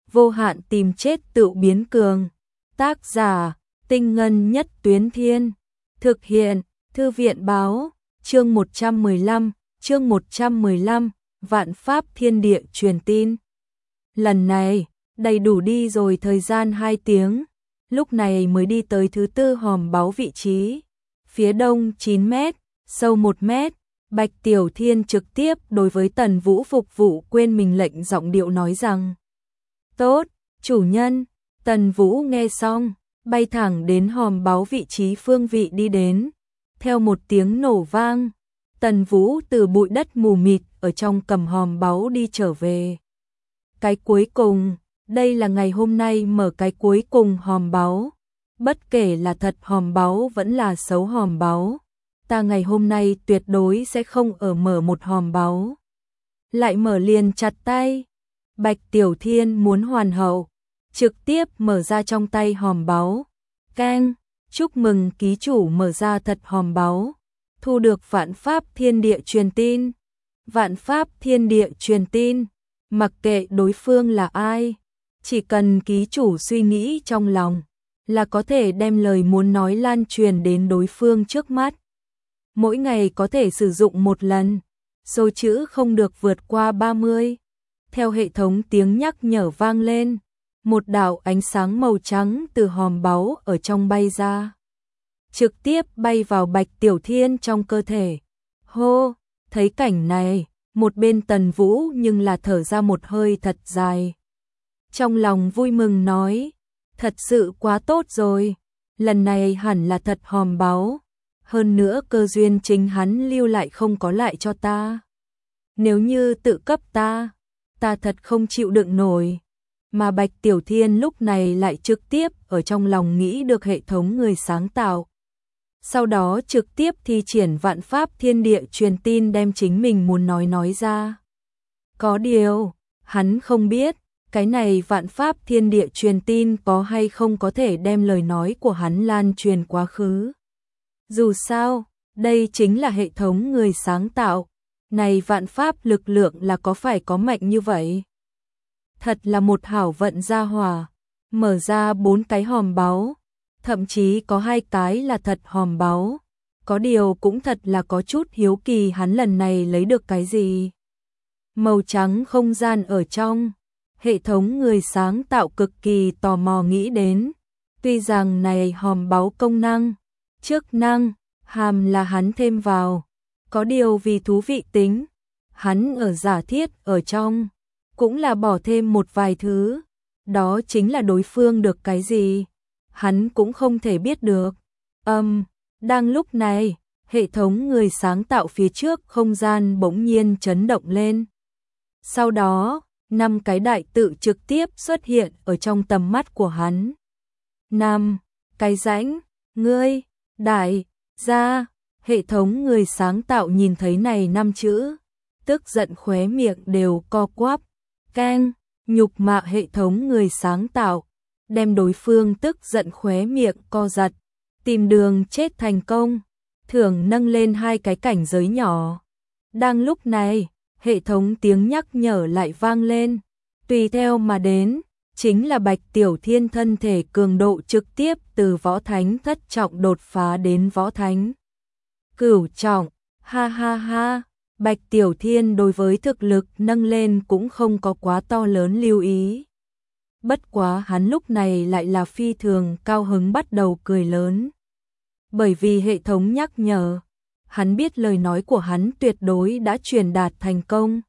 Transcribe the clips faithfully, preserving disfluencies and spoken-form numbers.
vô hạn tìm chết tự biến cường. Tác giả, Tinh Ngân Nhất Tuyến Thiên. Thực hiện, Thư viện báo, chương một trăm mười lăm, chương một trăm mười lăm, Vạn Pháp Thiên Địa truyền tin. Lần này, đầy đủ đi rồi thời gian hai tiếng, lúc này mới đi tới thứ tư hòm báu vị trí. Phía đông chín mét, sâu một mét, Bạch Tiểu Thiên trực tiếp đối với Tần Vũ phục vụ quên mình lệnh giọng điệu nói rằng: "Tốt, chủ nhân." Tần Vũ nghe xong, bay thẳng đến hòm báu vị trí phương vị đi đến. Theo một tiếng nổ vang, Tần Vũ từ bụi đất mù mịt ở trong cầm hòm báu đi trở về. Cái cuối cùng, đây là ngày hôm nay mở cái cuối cùng hòm báu. Bất kể là thật hòm báu vẫn là xấu hòm báu, ta ngày hôm nay tuyệt đối sẽ không ở mở một hòm báu. Lại mở liền chặt tay. Bạch Tiểu Thiên muốn hoàn hậu, trực tiếp mở ra trong tay hòm báu. Keng, chúc mừng ký chủ mở ra thật hòm báu, thu được Vạn Pháp Thiên Địa truyền tin. Vạn Pháp Thiên Địa truyền tin, mặc kệ đối phương là ai, chỉ cần ký chủ suy nghĩ trong lòng là có thể đem lời muốn nói lan truyền đến đối phương trước mắt. Mỗi ngày có thể sử dụng một lần, số chữ không được vượt qua ba mươi. Theo hệ thống tiếng nhắc nhở vang lên, một đạo ánh sáng màu trắng từ hòm báu ở trong bay ra, trực tiếp bay vào Bạch Tiểu Thiên trong cơ thể. Hô, thấy cảnh này, một bên Tần Vũ nhưng là thở ra một hơi thật dài. Trong lòng vui mừng nói, thật sự quá tốt rồi, lần này hẳn là thật hòm báu, hơn nữa cơ duyên chính hắn lưu lại không có lại cho ta. Nếu như tự cấp ta, ta thật không chịu đựng nổi. Mà Bạch Tiểu Thiên lúc này lại trực tiếp ở trong lòng nghĩ được hệ thống người sáng tạo. Sau đó trực tiếp thi triển Vạn Pháp Thiên Địa truyền tin đem chính mình muốn nói nói ra. Có điều, hắn không biết, cái này Vạn Pháp Thiên Địa truyền tin có hay không có thể đem lời nói của hắn lan truyền quá khứ. Dù sao, đây chính là hệ thống người sáng tạo, này vạn pháp lực lượng là có phải có mạnh như vậy? Thật là một hảo vận gia hỏa, mở ra bốn cái hòm báu, thậm chí có hai cái là thật hòm báu. Có điều cũng thật là có chút hiếu kỳ hắn lần này lấy được cái gì. Màu trắng không gian ở trong, hệ thống người sáng tạo cực kỳ tò mò nghĩ đến. Tuy rằng này hòm báu công năng, chức năng, hàm là hắn thêm vào, có điều vì thú vị tính, hắn ở giả thiết ở trong, cũng là bỏ thêm một vài thứ, đó chính là đối phương được cái gì, hắn cũng không thể biết được. Âm, um, đang lúc này, hệ thống người sáng tạo phía trước không gian bỗng nhiên chấn động lên. Sau đó, năm cái đại tự trực tiếp xuất hiện ở trong tầm mắt của hắn. Năm, cái rãnh, ngươi, đại, gia, hệ thống người sáng tạo nhìn thấy này năm chữ, tức giận khóe miệng đều co quắp. Keng, nhục mạ hệ thống người sáng tạo, đem đối phương tức giận khóe miệng co giật, tìm đường chết thành công, thưởng nâng lên hai cái cảnh giới nhỏ. Đang lúc này, hệ thống tiếng nhắc nhở lại vang lên, tùy theo mà đến, chính là Bạch Tiểu Thiên thân thể cường độ trực tiếp từ võ thánh thất trọng đột phá đến võ thánh cửu trọng. Ha ha ha, Bạch Tiểu Thiên đối với thực lực nâng lên cũng không có quá to lớn lưu ý. Bất quá hắn lúc này lại là phi thường cao hứng bắt đầu cười lớn. Bởi vì hệ thống nhắc nhở, hắn biết lời nói của hắn tuyệt đối đã truyền đạt thành công.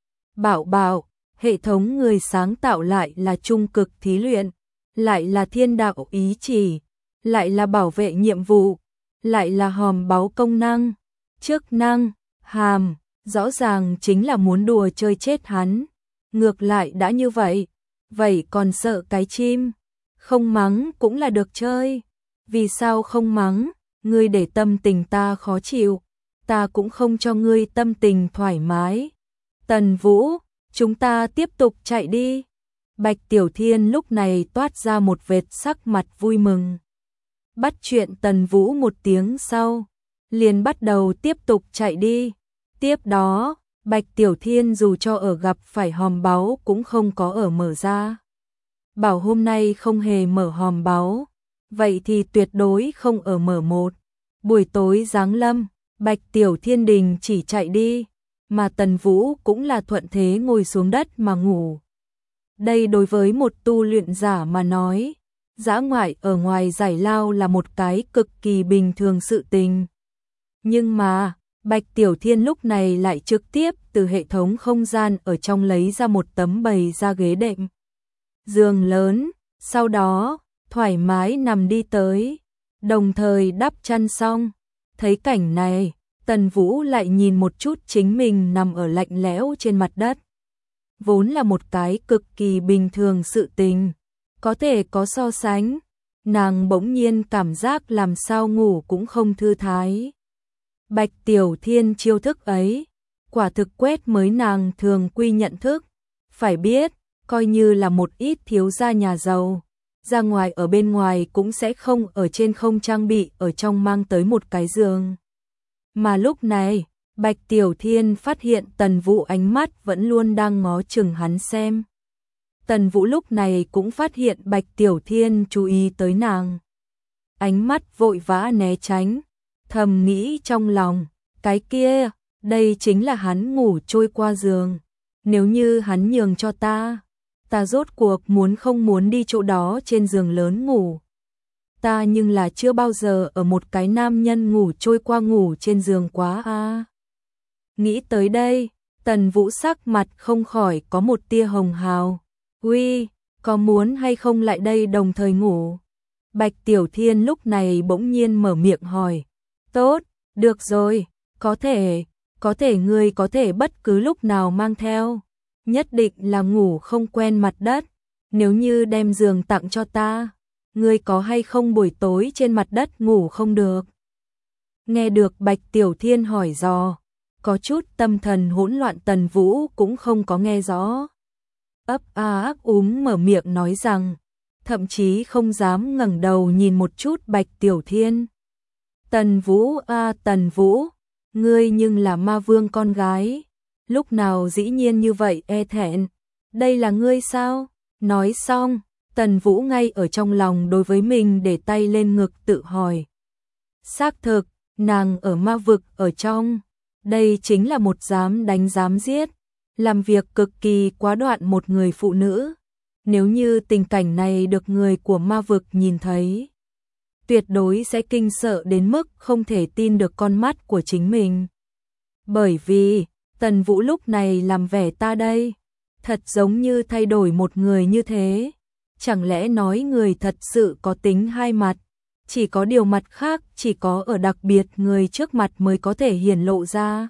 Bảo bảo, hệ thống người sáng tạo lại là trung cực thí luyện, lại là thiên đạo ý chỉ, lại là bảo vệ nhiệm vụ, lại là hòm báu công năng, chức năng, hàm, rõ ràng chính là muốn đùa chơi chết hắn. Ngược lại đã như vậy, vậy còn sợ cái chim, không mắng cũng là được chơi. Vì sao không mắng, ngươi để tâm tình ta khó chịu, ta cũng không cho ngươi tâm tình thoải mái. Tần Vũ, chúng ta tiếp tục chạy đi. Bạch Tiểu Thiên lúc này toát ra một vệt sắc mặt vui mừng. Bắt chuyện Tần Vũ một tiếng sau, liền bắt đầu tiếp tục chạy đi. Tiếp đó, Bạch Tiểu Thiên dù cho ở gặp phải hòm báu cũng không có ở mở ra. bảo hôm nay không hề mở hòm báo, vậy thì tuyệt đối không ở mở một. Buổi tối giáng lâm, Bạch Tiểu Thiên Đình chỉ chạy đi, mà Tần Vũ cũng là thuận thế ngồi xuống đất mà ngủ. Đây đối với một tu luyện giả mà nói, dã ngoại ở ngoài giải lao là một cái cực kỳ bình thường sự tình. Nhưng mà, Bạch Tiểu Thiên lúc này lại trực tiếp từ hệ thống không gian ở trong lấy ra một tấm bày ra ghế đệm. Giường lớn, sau đó, thoải mái nằm đi tới, đồng thời đắp chăn xong. Thấy cảnh này, Tần Vũ lại nhìn một chút chính mình nằm ở lạnh lẽo trên mặt đất. Vốn là một cái cực kỳ bình thường sự tình, có thể có so sánh, nàng bỗng nhiên cảm giác làm sao ngủ cũng không thư thái. Bạch Tiểu Thiên chiêu thức ấy, quả thực quét mới nàng thường quy nhận thức. Phải biết, coi như là một ít thiếu gia nhà giàu, ra ngoài ở bên ngoài cũng sẽ không ở trên không trang bị ở trong mang tới một cái giường. Mà lúc này, Bạch Tiểu Thiên phát hiện Tần Vũ ánh mắt vẫn luôn đang ngó chừng hắn xem. Tần Vũ lúc này cũng phát hiện Bạch Tiểu Thiên chú ý tới nàng. Ánh mắt vội vã né tránh, thầm nghĩ trong lòng, cái kia, đây chính là hắn ngủ trôi qua giường. Nếu như hắn nhường cho ta, ta rốt cuộc muốn không muốn đi chỗ đó trên giường lớn ngủ. Ta nhưng là chưa bao giờ ở một cái nam nhân ngủ trôi qua ngủ trên giường quá a. À. Nghĩ tới đây, Tần Vũ sắc mặt không khỏi có một tia hồng hào. Uy, có muốn hay không lại đây đồng thời ngủ? Bạch Tiểu Thiên lúc này bỗng nhiên mở miệng hỏi. Tốt, được rồi, có thể, có thể ngươi có thể bất cứ lúc nào mang theo. Nhất định là ngủ không quen mặt đất. Nếu như đem giường tặng cho ta, ngươi có hay không buổi tối trên mặt đất ngủ không được? Nghe được Bạch Tiểu Thiên hỏi dò, có chút tâm thần hỗn loạn Tần Vũ cũng không có nghe rõ. Ấp a ấp úng mở miệng nói rằng, thậm chí không dám ngẩng đầu nhìn một chút Bạch Tiểu Thiên. Tần Vũ a à, Tần Vũ, ngươi nhưng là ma vương con gái, lúc nào dĩ nhiên như vậy e thẹn, đây là ngươi sao? Nói xong, Tần Vũ ngay ở trong lòng đối với mình để tay lên ngực tự hỏi. Xác thực, nàng ở ma vực ở trong, đây chính là một dám đánh dám giết, làm việc cực kỳ quá đoạn một người phụ nữ. Nếu như tình cảnh này được người của ma vực nhìn thấy, tuyệt đối sẽ kinh sợ đến mức không thể tin được con mắt của chính mình. Bởi vì, Tần Vũ lúc này làm vẻ ta đây, thật giống như thay đổi một người như thế. Chẳng lẽ nói người thật sự có tính hai mặt, chỉ có điều mặt khác chỉ có ở đặc biệt người trước mặt mới có thể hiển lộ ra.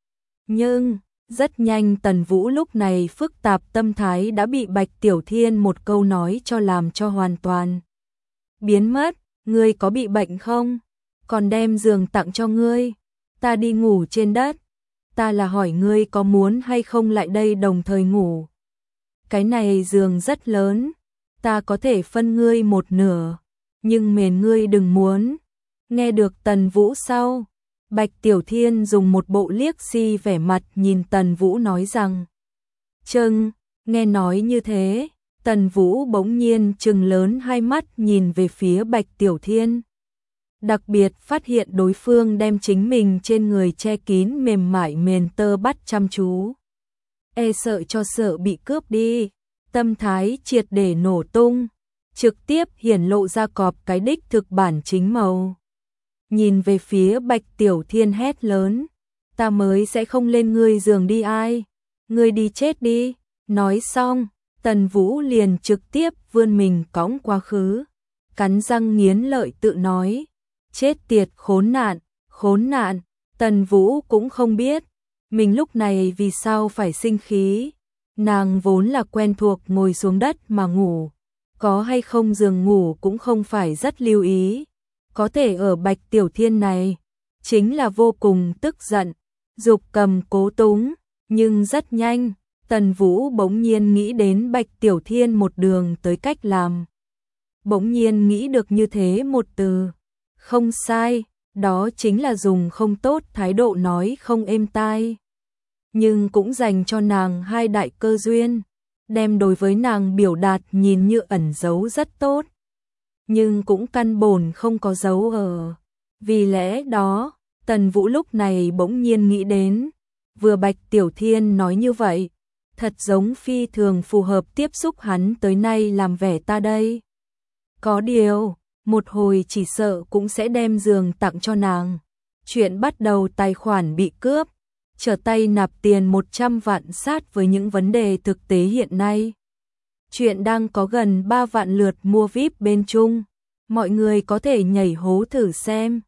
Nhưng, rất nhanh Tần Vũ lúc này phức tạp tâm thái đã bị Bạch Tiểu Thiên một câu nói cho làm cho hoàn toàn biến mất. Ngươi có bị bệnh không? Còn đem giường tặng cho ngươi, ta đi ngủ trên đất. Ta là hỏi ngươi có muốn hay không lại đây đồng thời ngủ. Cái này giường rất lớn, ta có thể phân ngươi một nửa, nhưng mền ngươi đừng muốn. Nghe được Tần Vũ sau, Bạch Tiểu Thiên dùng một bộ liếc si vẻ mặt nhìn Tần Vũ nói rằng. Trừng, nghe nói như thế, Tần Vũ bỗng nhiên trừng lớn hai mắt nhìn về phía Bạch Tiểu Thiên. Đặc biệt phát hiện đối phương đem chính mình trên người che kín mềm mại mền tơ bắt chăm chú. E sợ cho sợ bị cướp đi, tâm thái triệt để nổ tung, trực tiếp hiển lộ ra cọp cái đích thực bản chính màu. Nhìn về phía Bạch Tiểu Thiên hét lớn, ta mới sẽ không lên ngươi giường đi ai, ngươi đi chết đi. Nói xong, Tần Vũ liền trực tiếp vươn mình cõng quá khứ, cắn răng nghiến lợi tự nói, chết tiệt khốn nạn, khốn nạn. Tần Vũ cũng không biết, mình lúc này vì sao phải sinh khí, nàng vốn là quen thuộc ngồi xuống đất mà ngủ, có hay không giường ngủ cũng không phải rất lưu ý, có thể ở Bạch Tiểu Thiên này, chính là vô cùng tức giận, dục cầm cố túng, nhưng rất nhanh. Tần Vũ bỗng nhiên nghĩ đến Bạch Tiểu Thiên một đường tới cách làm. Bỗng nhiên nghĩ được như thế một từ. Không sai, đó chính là dùng không tốt thái độ nói không êm tai. Nhưng cũng dành cho nàng hai đại cơ duyên. đem đối với nàng biểu đạt nhìn như ẩn giấu rất tốt, nhưng cũng căn bổn không có dấu ở. Vì lẽ đó, Tần Vũ lúc này bỗng nhiên nghĩ đến, vừa Bạch Tiểu Thiên nói như vậy, thật giống phi thường phù hợp tiếp xúc hắn tới nay làm vẻ ta đây. Có điều, một hồi chỉ sợ cũng sẽ đem giường tặng cho nàng. Chuyện bắt đầu tài khoản bị cướp, trở tay nạp tiền một trăm vạn sát với những vấn đề thực tế hiện nay. Chuyện đang có gần ba vạn lượt mua vi ai pi bên Trung, mọi người có thể nhảy hố thử xem.